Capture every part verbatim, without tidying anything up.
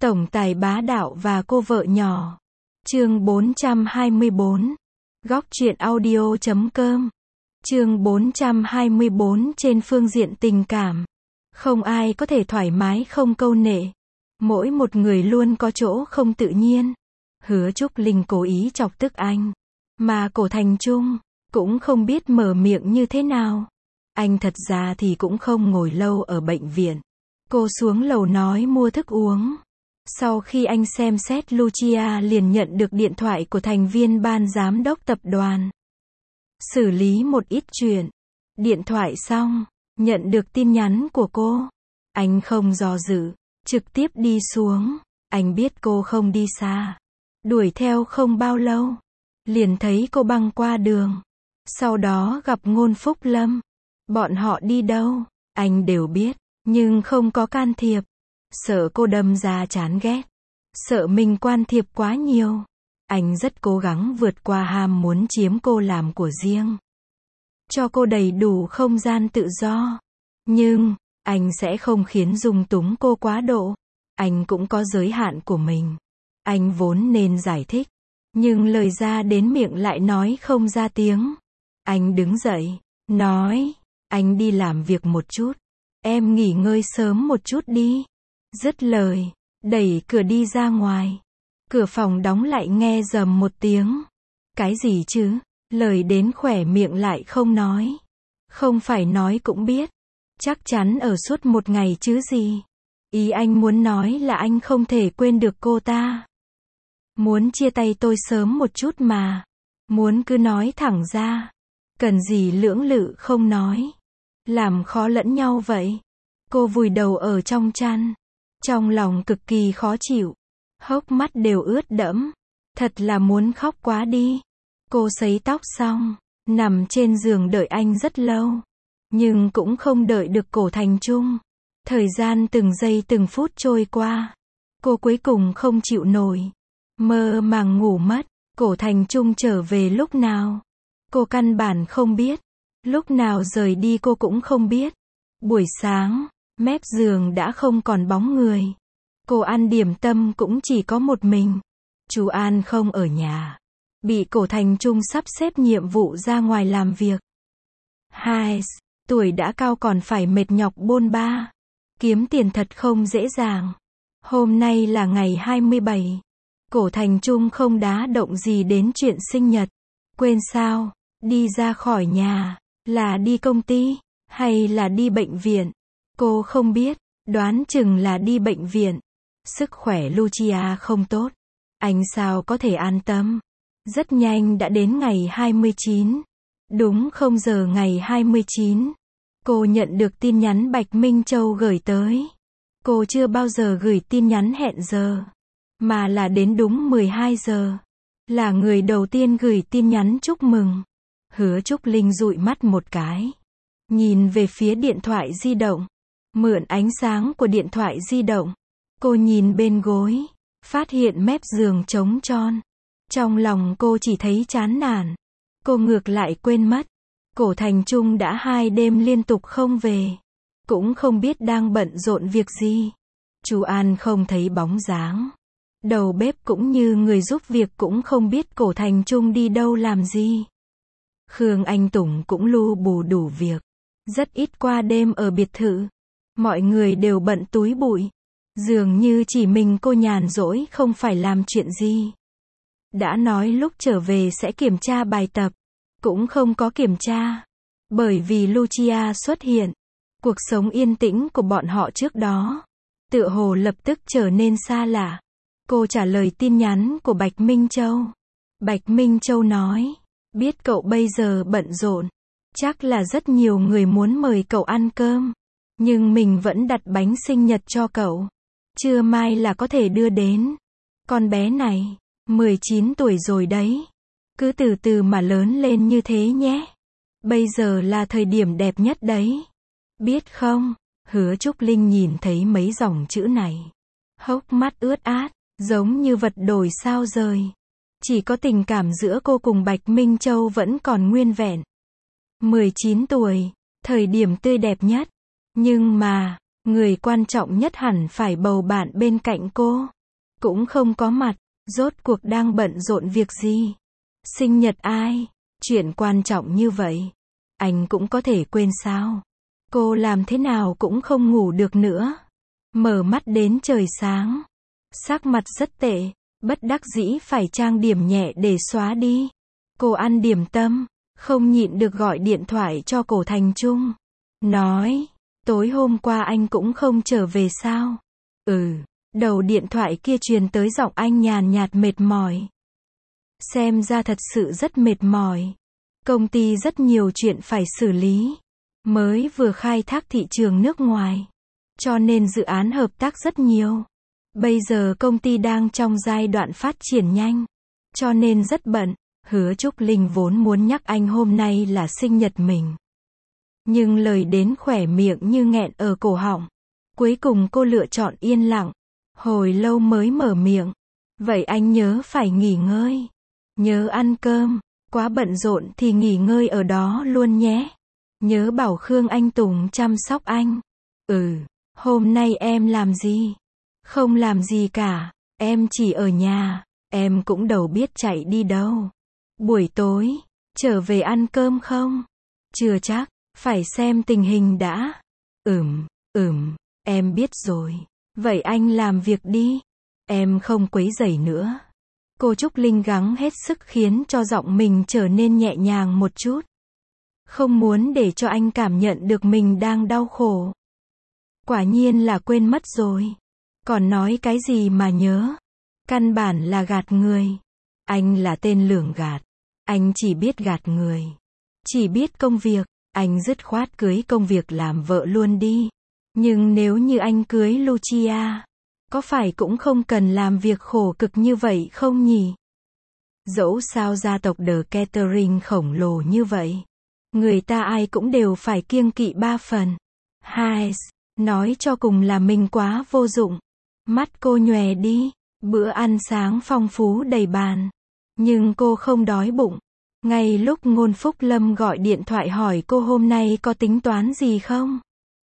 Tổng tài bá đạo và cô vợ nhỏ. Chương bốn trăm hai mươi bốn. Góc truyện audio chấm com. Chương bốn trăm hai mươi bốn. Trên phương diện tình cảm, không ai có thể thoải mái không câu nệ. Mỗi một người luôn có chỗ không tự nhiên. Hứa Trúc Linh cố ý chọc tức anh, mà Cổ Thành Trung cũng không biết mở miệng như thế nào. Anh thật ra thì cũng không ngồi lâu ở bệnh viện. Cô xuống lầu nói mua thức uống. Sau khi anh xem xét, Lucia liền nhận được điện thoại của thành viên ban giám đốc tập đoàn. Xử lý một ít chuyện. Điện thoại xong, nhận được tin nhắn của cô. Anh không do dự, trực tiếp đi xuống. Anh biết cô không đi xa. Đuổi theo không bao lâu, liền thấy cô băng qua đường. Sau đó gặp Ngôn Phúc Lâm. Bọn họ đi đâu, anh đều biết, nhưng không có can thiệp. Sợ cô đâm ra chán ghét. Sợ mình can thiệp quá nhiều. Anh rất cố gắng vượt qua ham muốn chiếm cô làm của riêng. Cho cô đầy đủ không gian tự do. Nhưng, anh sẽ không khiến dung túng cô quá độ. Anh cũng có giới hạn của mình. Anh vốn nên giải thích. Nhưng lời ra đến miệng lại nói không ra tiếng. Anh đứng dậy, nói, anh đi làm việc một chút. Em nghỉ ngơi sớm một chút đi. Dứt lời, đẩy cửa đi ra ngoài. Cửa phòng đóng lại nghe rầm một tiếng. Cái gì chứ? Lời đến khỏe miệng lại không nói. Không phải nói cũng biết. Chắc chắn ở suốt một ngày chứ gì. Ý anh muốn nói là anh không thể quên được cô ta. Muốn chia tay tôi sớm một chút mà. Muốn cứ nói thẳng ra. Cần gì lưỡng lự không nói. Làm khó lẫn nhau vậy. Cô vùi đầu ở trong chăn. Trong lòng cực kỳ khó chịu. Hốc mắt đều ướt đẫm. Thật là muốn khóc quá đi. Cô sấy tóc xong, nằm trên giường đợi anh rất lâu. Nhưng cũng không đợi được Cổ Thành Trung. Thời gian từng giây từng phút trôi qua. Cô cuối cùng không chịu nổi. Mơ màng ngủ mất. Cổ Thành Trung trở về lúc nào? Cô căn bản không biết. Lúc nào rời đi cô cũng không biết. Buổi sáng, mép giường đã không còn bóng người. Cô ăn điểm tâm cũng chỉ có một mình. Chú An không ở nhà. Bị Cổ Thành Trung sắp xếp nhiệm vụ ra ngoài làm việc. Hai, tuổi đã cao còn phải mệt nhọc bôn ba. Kiếm tiền thật không dễ dàng. Hôm nay là ngày hai mươi bảy. Cổ Thành Trung không đá động gì đến chuyện sinh nhật. Quên sao? Đi ra khỏi nhà. Là đi công ty? Hay là đi bệnh viện? Cô không biết. Đoán chừng là đi bệnh viện. Sức khỏe Lucia không tốt. Anh sao có thể an tâm. Rất nhanh đã đến ngày hai mươi chín. Đúng không giờ ngày hai mươi chín. Cô nhận được tin nhắn Bạch Minh Châu gửi tới. Cô chưa bao giờ gửi tin nhắn hẹn giờ. Mà là đến đúng mười hai giờ. Là người đầu tiên gửi tin nhắn chúc mừng. Hứa Trúc Linh dụi mắt một cái. Nhìn về phía điện thoại di động. Mượn ánh sáng của điện thoại di động. Cô nhìn bên gối. Phát hiện mép giường trống tròn. Trong lòng cô chỉ thấy chán nản. Cô ngược lại quên mất. Cổ Thành Trung đã hai đêm liên tục không về. Cũng không biết đang bận rộn việc gì. Chú An không thấy bóng dáng. Đầu bếp cũng như người giúp việc cũng không biết Cổ Thành Trung đi đâu làm gì. Khương Anh Tùng cũng lu bù đủ việc. Rất ít qua đêm ở biệt thự. Mọi người đều bận túi bụi. Dường như chỉ mình cô nhàn rỗi không phải làm chuyện gì. Đã nói lúc trở về sẽ kiểm tra bài tập. Cũng không có kiểm tra. Bởi vì Lucia xuất hiện. Cuộc sống yên tĩnh của bọn họ trước đó. Tựa hồ lập tức trở nên xa lạ. Cô trả lời tin nhắn của Bạch Minh Châu. Bạch Minh Châu nói. Biết cậu bây giờ bận rộn. Chắc là rất nhiều người muốn mời cậu ăn cơm. Nhưng mình vẫn đặt bánh sinh nhật cho cậu. Trưa mai là có thể đưa đến. Con bé này, mười chín tuổi rồi đấy. Cứ từ từ mà lớn lên như thế nhé. Bây giờ là thời điểm đẹp nhất đấy. Biết không? Hứa Trúc Linh nhìn thấy mấy dòng chữ này. Hốc mắt ướt át, giống như vật đổi sao rời. Chỉ có tình cảm giữa cô cùng Bạch Minh Châu vẫn còn nguyên vẹn. mười chín tuổi, thời điểm tươi đẹp nhất. Nhưng mà, Người quan trọng nhất hẳn phải bầu bạn bên cạnh cô. Cũng không có mặt, rốt cuộc đang bận rộn việc gì? Sinh nhật ai? Chuyện quan trọng như vậy, anh cũng có thể quên sao? Cô làm thế nào cũng không ngủ được nữa. Mở mắt đến trời sáng. Sắc mặt rất tệ, bất đắc dĩ phải trang điểm nhẹ để xóa đi. Cô ăn điểm tâm, không nhịn được gọi điện thoại cho Cổ Thành Trung. Nói, tối hôm qua anh cũng không trở về sao? Ừ, đầu điện thoại kia truyền tới giọng anh nhàn nhạt mệt mỏi. Xem ra thật sự rất mệt mỏi. Công ty rất nhiều chuyện phải xử lý. Mới vừa khai thác thị trường nước ngoài. Cho nên dự án hợp tác rất nhiều. Bây giờ công ty đang trong giai đoạn phát triển nhanh. Cho nên rất bận. Hứa Trúc Linh vốn muốn nhắc anh hôm nay là sinh nhật mình. Nhưng lời đến khỏe miệng như nghẹn ở cổ họng. Cuối cùng cô lựa chọn yên lặng. Hồi lâu mới mở miệng. Vậy anh nhớ phải nghỉ ngơi. Nhớ ăn cơm. Quá bận rộn thì nghỉ ngơi ở đó luôn nhé. Nhớ bảo Khương Anh Tùng chăm sóc anh. Ừ, hôm nay em làm gì? Không làm gì cả, em chỉ ở nhà, em cũng đâu biết chạy đi đâu. Buổi tối, trở về ăn cơm không? Chưa chắc, phải xem tình hình đã. Ừm, ừm, em biết rồi. Vậy anh làm việc đi. Em không quấy rầy nữa. Cô Trúc Linh gắng hết sức khiến cho giọng mình trở nên nhẹ nhàng một chút. Không muốn để cho anh cảm nhận được mình đang đau khổ. Quả nhiên là quên mất rồi. Còn nói cái gì mà nhớ. Căn bản là gạt người. Anh là tên lường gạt. Anh chỉ biết gạt người. Chỉ biết công việc. Anh dứt khoát cưới công việc làm vợ luôn đi. Nhưng nếu như anh cưới Lucia, có phải cũng không cần làm việc khổ cực như vậy không nhỉ? Dẫu sao gia tộc The Catering khổng lồ như vậy, người ta ai cũng đều phải kiêng kỵ ba phần. Hai, nói cho cùng là mình quá vô dụng. Mắt cô nhòe đi, bữa ăn sáng phong phú đầy bàn. Nhưng cô không đói bụng. Ngay lúc Ngôn Phúc Lâm gọi điện thoại hỏi cô hôm nay có tính toán gì không?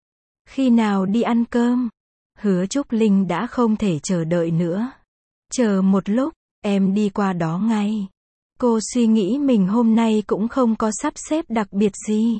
Khi nào đi ăn cơm? Hứa Trúc Linh đã không thể chờ đợi nữa. Chờ một lúc, em đi qua đó ngay. Cô suy nghĩ mình hôm nay cũng không có sắp xếp đặc biệt gì.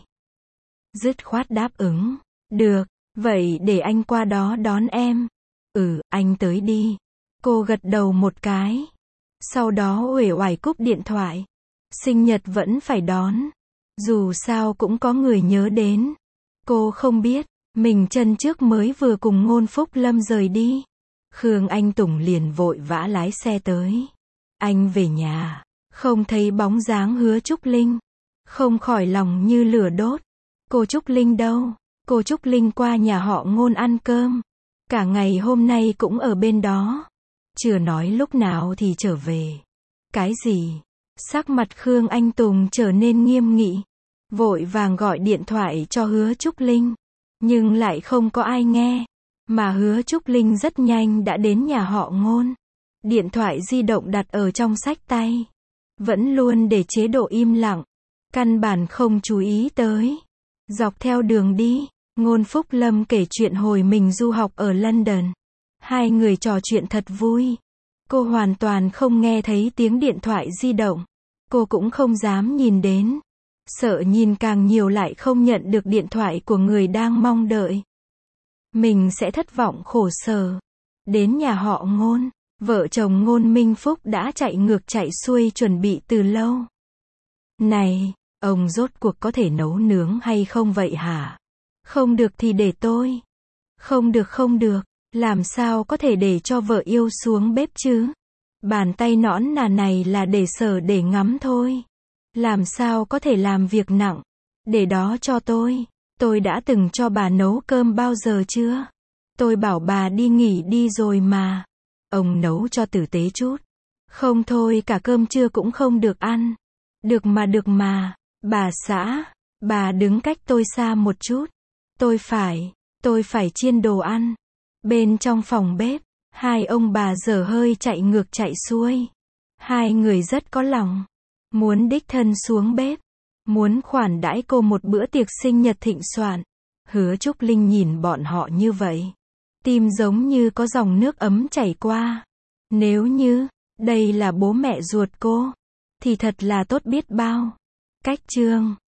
Dứt khoát đáp ứng. Được, vậy để anh qua đó đón em. Ừ, anh tới đi. Cô gật đầu một cái. Sau đó uể oải cúp điện thoại. Sinh nhật vẫn phải đón. Dù sao cũng có người nhớ đến. Cô không biết, mình chân trước mới vừa cùng Ngôn Phúc Lâm rời đi. Khương Anh Tùng liền vội vã lái xe tới. Anh về nhà, không thấy bóng dáng Hứa Trúc Linh. Không khỏi lòng như lửa đốt. Cô Trúc Linh đâu? Cô Trúc Linh qua nhà họ Ngôn ăn cơm. Cả ngày hôm nay cũng ở bên đó. Chưa nói lúc nào thì trở về. Cái gì? Sắc mặt Khương Anh Tùng trở nên nghiêm nghị. Vội vàng gọi điện thoại cho Hứa Trúc Linh. Nhưng lại không có ai nghe. Mà Hứa Trúc Linh rất nhanh đã đến nhà họ Ngôn. Điện thoại di động đặt ở trong xách tay. Vẫn luôn để chế độ im lặng. Căn bản không chú ý tới. Dọc theo đường đi, Ngôn Phúc Lâm kể chuyện hồi mình du học ở London. Hai người trò chuyện thật vui. Cô hoàn toàn không nghe thấy tiếng điện thoại di động. Cô cũng không dám nhìn đến. Sợ nhìn càng nhiều lại không nhận được điện thoại của người đang mong đợi. Mình sẽ thất vọng khổ sở. Đến nhà họ Ngôn, vợ chồng Ngôn Minh Phúc đã chạy ngược chạy xuôi chuẩn bị từ lâu. Này, ông rốt cuộc có thể nấu nướng hay không vậy hả? Không được thì để tôi. Không được không được, làm sao có thể để cho vợ yêu xuống bếp chứ? Bàn tay nõn nà này là để sở để ngắm thôi. Làm sao có thể làm việc nặng? Để đó cho tôi. Tôi đã từng cho bà nấu cơm bao giờ chưa? Tôi bảo bà đi nghỉ đi rồi mà. Ông nấu cho tử tế chút. Không thôi cả cơm trưa cũng không được ăn. Được mà được mà. Bà xã, bà đứng cách tôi xa một chút. Tôi phải, tôi phải chiên đồ ăn. Bên trong phòng bếp, hai ông bà dở hơi chạy ngược chạy xuôi. Hai người rất có lòng. Muốn đích thân xuống bếp. Muốn khoản đãi cô một bữa tiệc sinh nhật thịnh soạn. Hứa Trúc Linh nhìn bọn họ như vậy. Tim giống như có dòng nước ấm chảy qua. Nếu như, đây là bố mẹ ruột cô, thì thật là tốt biết bao. Cách chương